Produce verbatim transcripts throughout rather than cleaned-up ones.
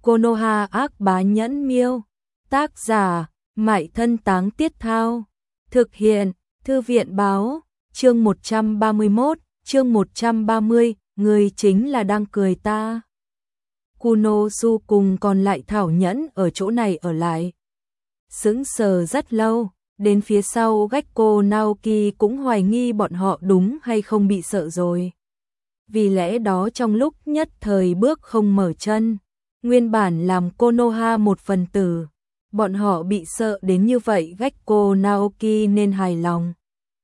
Konoha ác bá nhẫn miêu. Tác giả, Mại Thân Táng Tiết Thao. Thực hiện, Thư viện báo. Chương một trăm ba mươi mốt, chương một trăm ba mươi, người chính là đang cười ta. Kunosu cùng còn lại Thảo Nhẫn ở chỗ này ở lại. Sững sờ rất lâu, đến phía sau Gekko Naoki cũng hoài nghi bọn họ đúng hay không bị sợ rồi. Vì lẽ đó trong lúc nhất thời bước không mở chân, nguyên bản làm Konoha một phần tử, bọn họ bị sợ đến như vậy Gekko Naoki nên hài lòng.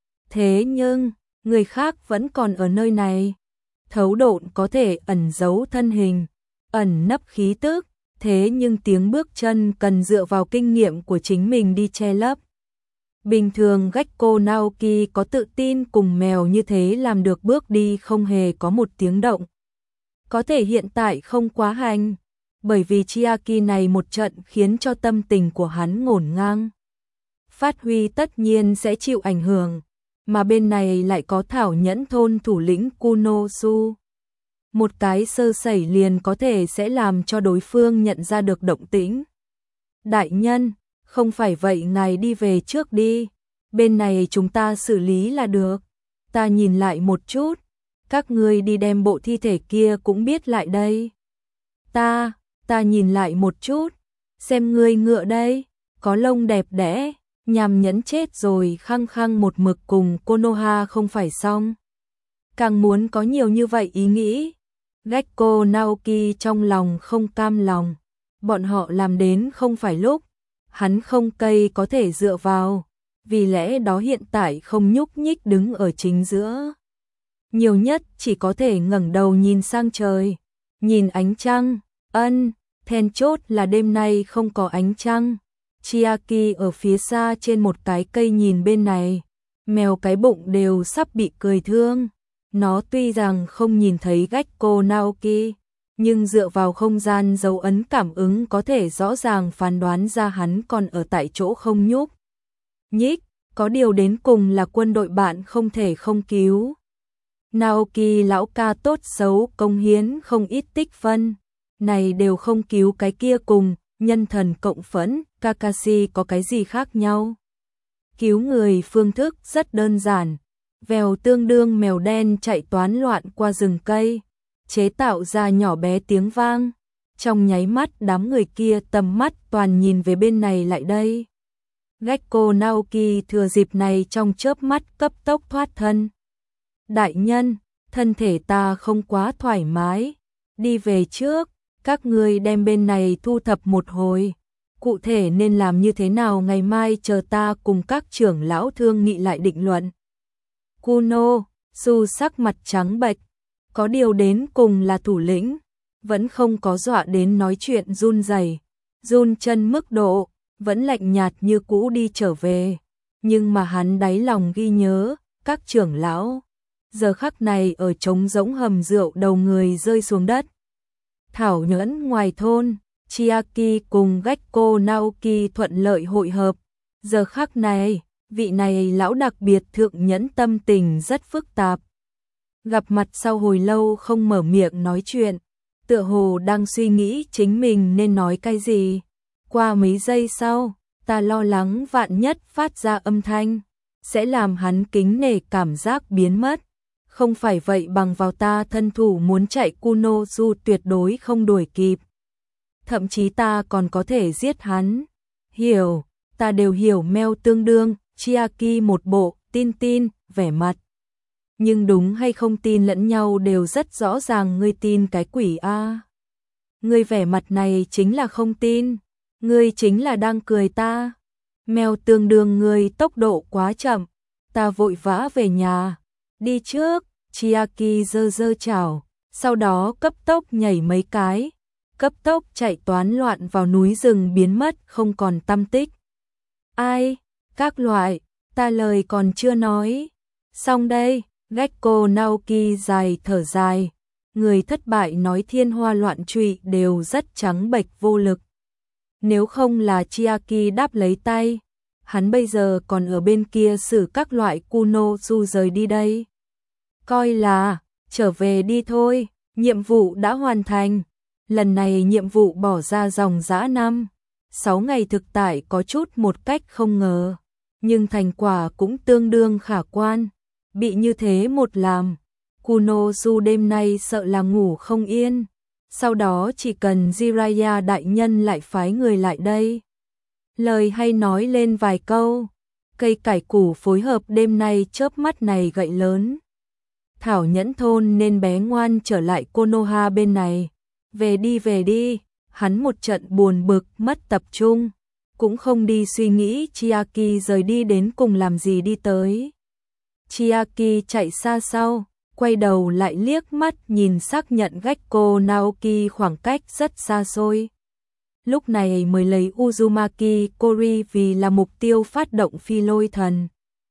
Thế nhưng, người khác vẫn còn ở nơi này. Thấu độn có thể ẩn giấu thân hình, ẩn nấp khí tức, thế nhưng tiếng bước chân cần dựa vào kinh nghiệm của chính mình đi che lấp. Bình thường Gekko Naoki có tự tin cùng mèo như thế làm được bước đi không hề có một tiếng động. Có thể hiện tại không quá hành, bởi vì Chiaki này một trận khiến cho tâm tình của hắn ngổn ngang. Phát huy tất nhiên sẽ chịu ảnh hưởng, mà bên này lại có Thảo Nhẫn thôn thủ lĩnh Kunosu. Một cái sơ sẩy liền có thể sẽ làm cho đối phương nhận ra được động tĩnh. Đại nhân, không phải vậy ngài đi về trước đi, bên này chúng ta xử lý là được. Ta nhìn lại một chút, các ngươi đi đem bộ thi thể kia cũng biết lại đây. Ta, ta nhìn lại một chút, xem ngươi ngựa đây, có lông đẹp đẽ, nhằm nhẫn chết rồi khăng khăng một mực cùng Konoha không phải xong. Càng muốn có nhiều như vậy ý nghĩ. Gekko Naoki trong lòng không cam lòng, bọn họ làm đến không phải lúc, hắn không cây có thể dựa vào, vì lẽ đó hiện tại không nhúc nhích đứng ở chính giữa. Nhiều nhất chỉ có thể ngẩng đầu nhìn sang trời, nhìn ánh trăng, ân, then chốt là đêm nay không có ánh trăng. Chiaki ở phía xa trên một cái cây nhìn bên này, mèo cái bụng đều sắp bị cười thương. Nó tuy rằng không nhìn thấy Gekko Naoki, nhưng dựa vào không gian dấu ấn cảm ứng có thể rõ ràng phán đoán ra hắn còn ở tại chỗ không nhúc nhích, có điều đến cùng là quân đội bạn không thể không cứu. Naoki lão ca tốt xấu công hiến không ít tích phân, này đều không cứu cái kia cùng, nhân thần cộng phẫn, Kakashi có cái gì khác nhau. Cứu người phương thức rất đơn giản. Vèo tương đương mèo đen chạy toán loạn qua rừng cây, chế tạo ra nhỏ bé tiếng vang. Trong nháy mắt đám người kia tầm mắt toàn nhìn về bên này lại đây. Gekko Naoki thừa dịp này trong chớp mắt cấp tốc thoát thân. Đại nhân, thân thể ta không quá thoải mái, đi về trước, các ngươi đem bên này thu thập một hồi. Cụ thể nên làm như thế nào ngày mai chờ ta cùng các trưởng lão thương nghị lại định luận. Kuno, Su sắc mặt trắng bệch, có điều đến cùng là thủ lĩnh, vẫn không có dọa đến nói chuyện run rẩy, run chân mức độ, vẫn lạnh nhạt như cũ đi trở về, nhưng mà hắn đáy lòng ghi nhớ, các trưởng lão, giờ khắc này ở trống rỗng hầm rượu đầu người rơi xuống đất. Thảo Nhẫn ngoài thôn, Chiaki cùng Gekko Naoki thuận lợi hội hợp, giờ khắc này, vị này lão đặc biệt thượng nhẫn tâm tình rất phức tạp. Gặp mặt sau hồi lâu không mở miệng nói chuyện, tựa hồ đang suy nghĩ chính mình nên nói cái gì. Qua mấy giây sau, ta lo lắng vạn nhất phát ra âm thanh, sẽ làm hắn kính nể cảm giác biến mất. Không phải vậy bằng vào ta thân thủ muốn chạy Kunosu tuyệt đối không đuổi kịp. Thậm chí ta còn có thể giết hắn. Hiểu, ta đều hiểu meo tương đương. Chiaki một bộ, tin tin, vẻ mặt. Nhưng đúng hay không tin lẫn nhau đều rất rõ ràng ngươi tin cái quỷ a. Ngươi vẻ mặt này chính là không tin, ngươi chính là đang cười ta. Mèo tương đương ngươi tốc độ quá chậm, ta vội vã về nhà. Đi trước, Chiaki giơ giơ chảo, sau đó cấp tốc nhảy mấy cái, cấp tốc chạy toán loạn vào núi rừng biến mất không còn tăm tích. Ai? Các loại, ta lời còn chưa nói. Xong đây, Gekko Naoki dài thở dài. Người thất bại nói thiên hoa loạn trụy đều rất trắng bệch vô lực. Nếu không là Chiaki đáp lấy tay, hắn bây giờ còn ở bên kia xử các loại Kunosu rời đi đây. Coi là, trở về đi thôi, nhiệm vụ đã hoàn thành. Lần này nhiệm vụ bỏ ra dòng dã năm, sáu ngày thực tại có chút một cách không ngờ, nhưng thành quả cũng tương đương khả quan. Bị như thế một làm, Kunozu đêm nay sợ là ngủ không yên. Sau đó chỉ cần Jiraiya đại nhân lại phái người lại đây, lời hay nói lên vài câu, cây cải củ phối hợp đêm nay chớp mắt này gậy lớn. Thảo Nhẫn thôn nên bé ngoan trở lại Konoha bên này. Về đi về đi, hắn một trận buồn bực mất tập trung, cũng không đi suy nghĩ Chiaki rời đi đến cùng làm gì đi tới. Chiaki chạy xa sau, quay đầu lại liếc mắt nhìn xác nhận Gekko Naoki khoảng cách rất xa xôi. Lúc này mới lấy Uzumaki Kori vì là mục tiêu phát động phi lôi thần.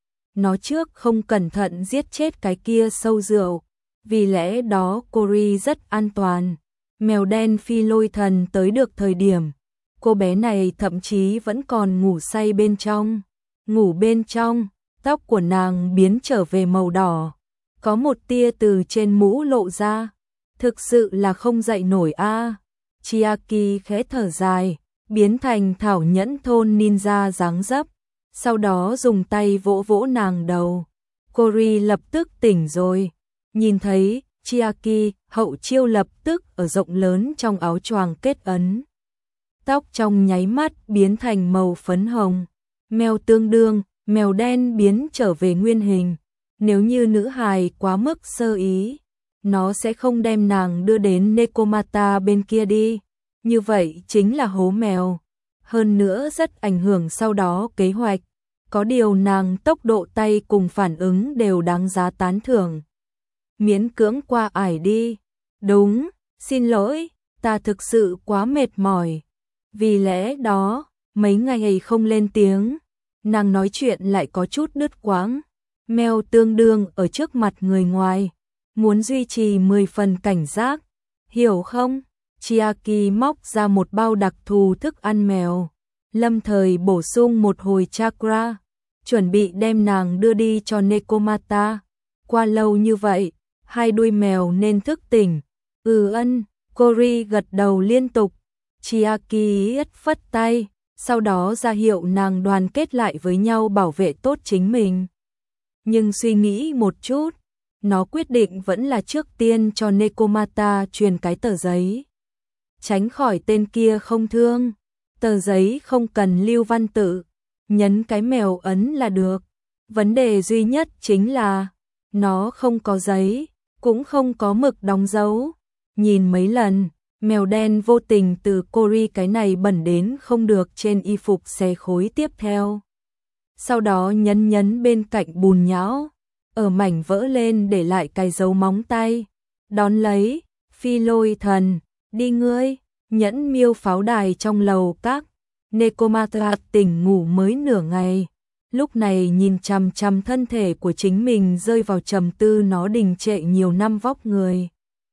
Nó trước không cẩn thận giết chết cái kia sâu rượu, vì lẽ đó Kori rất an toàn. Mèo đen phi lôi thần tới được thời điểm, cô bé này thậm chí vẫn còn ngủ say bên trong. Ngủ bên trong, tóc của nàng biến trở về màu đỏ, có một tia từ trên mũ lộ ra, thực sự là không dậy nổi a. À. Chiaki khẽ thở dài, biến thành Thảo Nhẫn thôn ninja dáng dấp, sau đó dùng tay vỗ vỗ nàng đầu. Kori lập tức tỉnh rồi, nhìn thấy Chiaki, hậu chiêu lập tức ở rộng lớn trong áo choàng kết ấn. Tóc trong nháy mắt biến thành màu phấn hồng, mèo tương đương, mèo đen biến trở về nguyên hình. Nếu như nữ hài quá mức sơ ý, nó sẽ không đem nàng đưa đến Nekomata bên kia đi. Như vậy chính là hố mèo. Hơn nữa rất ảnh hưởng sau đó kế hoạch. Có điều nàng tốc độ tay cùng phản ứng đều đáng giá tán thưởng. Miễn cưỡng qua ải đi. Đúng, xin lỗi, ta thực sự quá mệt mỏi. Vì lẽ đó, mấy ngày không lên tiếng, nàng nói chuyện lại có chút đứt quãng. Mèo tương đương ở trước mặt người ngoài, muốn duy trì mười phần cảnh giác, hiểu không? Chiaki móc ra một bao đặc thù thức ăn mèo, lâm thời bổ sung một hồi chakra, chuẩn bị đem nàng đưa đi cho Nekomata. Qua lâu như vậy, hai đuôi mèo nên thức tỉnh. Ừ ân, Kori gật đầu liên tục. Chiaki ất phất tay, sau đó ra hiệu nàng đoàn kết lại với nhau bảo vệ tốt chính mình. Nhưng suy nghĩ một chút, nó quyết định vẫn là trước tiên cho Nekomata truyền cái tờ giấy. Tránh khỏi tên kia không thương, tờ giấy không cần lưu văn tự, nhấn cái mèo ấn là được. Vấn đề duy nhất chính là, nó không có giấy, cũng không có mực đóng dấu. Nhìn mấy lần, mèo đen vô tình từ Kori cái này bẩn đến không được trên y phục xé khối tiếp theo. Sau đó nhấn nhấn bên cạnh bùn nhão, ở mảnh vỡ lên để lại cái dấu móng tay. Đón lấy, phi lôi thần, đi ngươi, nhẫn miêu pháo đài trong lầu các. Nekomata tỉnh ngủ mới nửa ngày, lúc này nhìn chằm chằm thân thể của chính mình rơi vào trầm tư, nó đình trệ nhiều năm vóc người.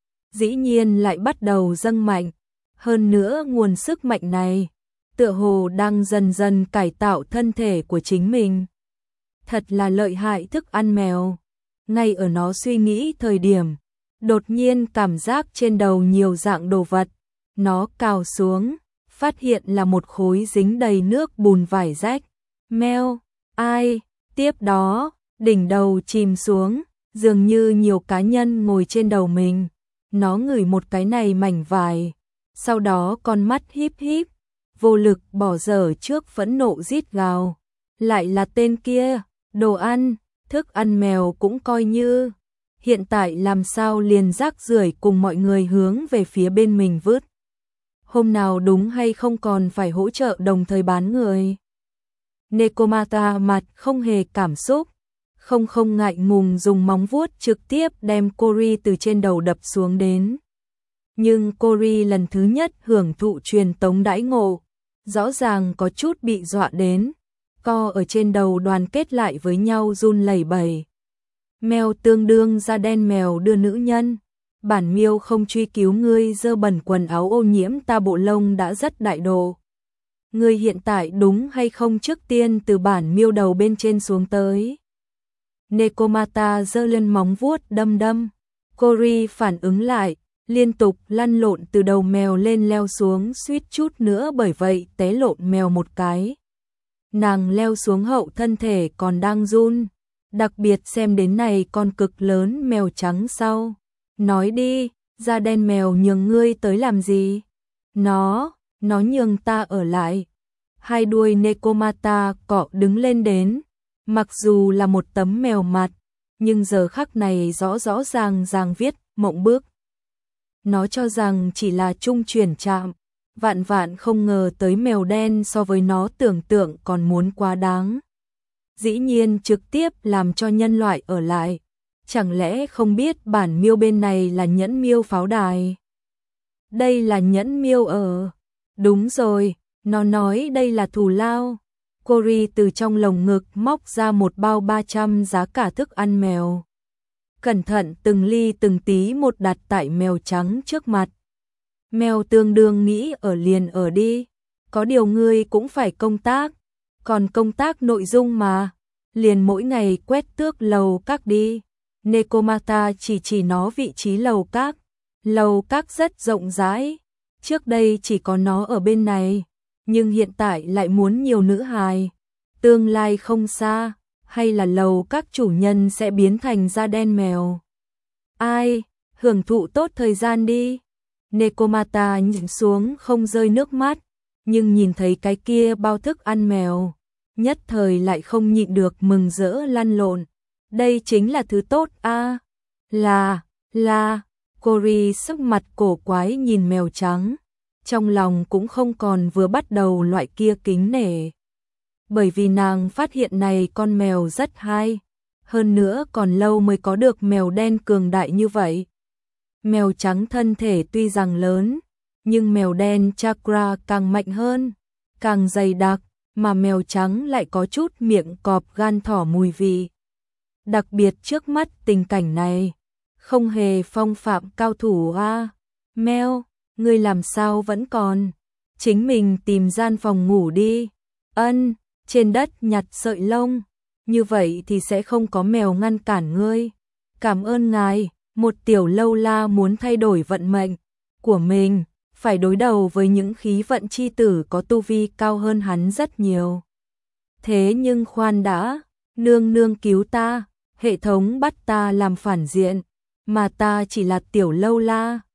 Dĩ nhiên lại bắt đầu dâng mạnh, hơn nữa nguồn sức mạnh này, tựa hồ đang dần dần cải tạo thân thể của chính mình. Thật là lợi hại thức ăn mèo. Ngay ở nó suy nghĩ thời điểm, đột nhiên cảm giác trên đầu nhiều dạng đồ vật. Nó cào xuống, phát hiện là một khối dính đầy nước bùn vải rách. Mèo, ai? Tiếp đó, đỉnh đầu chìm xuống, dường như nhiều cá nhân ngồi trên đầu mình. Nó ngửi một cái này mảnh vải, sau đó con mắt híp híp, vô lực bỏ dở trước phẫn nộ rít gào. Lại là tên kia, đồ ăn, thức ăn mèo cũng coi như. Hiện tại làm sao liền rác rưởi cùng mọi người hướng về phía bên mình vứt. Hôm nào đúng hay không còn phải hỗ trợ đồng thời bán người. Nekomata mặt không hề cảm xúc, không không ngại ngùng dùng móng vuốt trực tiếp đem Kori từ trên đầu đập xuống đến. Nhưng Kori lần thứ nhất hưởng thụ truyền tống đãi ngộ, rõ ràng có chút bị dọa đến, co ở trên đầu đoàn kết lại với nhau run lẩy bẩy. Mèo tương đương da đen mèo đưa nữ nhân, bản miêu không truy cứu ngươi dơ bẩn quần áo ô nhiễm ta bộ lông đã rất đại độ. Ngươi hiện tại đúng hay không trước tiên từ bản miêu đầu bên trên xuống tới. Nekomata giơ lên móng vuốt đâm đâm, Kori phản ứng lại, liên tục lăn lộn từ đầu mèo lên leo xuống, suýt chút nữa bởi vậy té lộn mèo một cái. Nàng leo xuống hậu thân thể còn đang run, đặc biệt xem đến này con cực lớn mèo trắng sau. Nói đi, da đen mèo nhường ngươi tới làm gì? Nó, nó nhường ta ở lại. Hai đuôi Nekomata cọ đứng lên đến, mặc dù là một tấm mèo mặt, nhưng giờ khắc này rõ rõ ràng ràng viết mộng bước. Nó cho rằng chỉ là trung chuyển chạm, vạn vạn không ngờ tới mèo đen so với nó tưởng tượng còn muốn quá đáng. Dĩ nhiên trực tiếp làm cho nhân loại ở lại. Chẳng lẽ không biết bản miêu bên này là nhẫn miêu pháo đài? Đây là nhẫn miêu ở. Đúng rồi, nó nói đây là thù lao. Cory từ trong lồng ngực móc ra một bao ba trăm giá cả thức ăn mèo. Cẩn thận từng ly từng tí một đặt tại mèo trắng trước mặt. Mèo tương đương nghĩ ở liền ở đi. Có điều ngươi cũng phải công tác. Còn công tác nội dung mà. Liền mỗi ngày quét tước lầu các đi. Nekomata chỉ chỉ nó vị trí lầu các. Lầu các rất rộng rãi. Trước đây chỉ có nó ở bên này. Nhưng hiện tại lại muốn nhiều nữ hài. Tương lai không xa. Hay là lầu các chủ nhân sẽ biến thành da đen mèo. Ai, hưởng thụ tốt thời gian đi. Nekomata nhìn xuống không rơi nước mắt. Nhưng nhìn thấy cái kia bao thức ăn mèo. Nhất thời lại không nhịn được mừng rỡ lăn lộn. Đây chính là thứ tốt a à? Là, là, Cory sắc mặt cổ quái nhìn mèo trắng. Trong lòng cũng không còn vừa bắt đầu loại kia kính nể. Bởi vì nàng phát hiện này con mèo rất hay. Hơn nữa còn lâu mới có được mèo đen cường đại như vậy. Mèo trắng thân thể tuy rằng lớn, nhưng mèo đen chakra càng mạnh hơn, càng dày đặc, mà mèo trắng lại có chút miệng cọp gan thỏ mùi vị. Đặc biệt trước mắt tình cảnh này, không hề phong phạm cao thủ a. À. Mèo, ngươi làm sao vẫn còn? Chính mình tìm gian phòng ngủ đi. Ân, trên đất nhặt sợi lông, như vậy thì sẽ không có mèo ngăn cản ngươi. Cảm ơn ngài, một tiểu lâu la muốn thay đổi vận mệnh của mình, phải đối đầu với những khí vận chi tử có tu vi cao hơn hắn rất nhiều. Thế nhưng khoan đã, nương nương cứu ta, hệ thống bắt ta làm phản diện, mà ta chỉ là tiểu lâu la.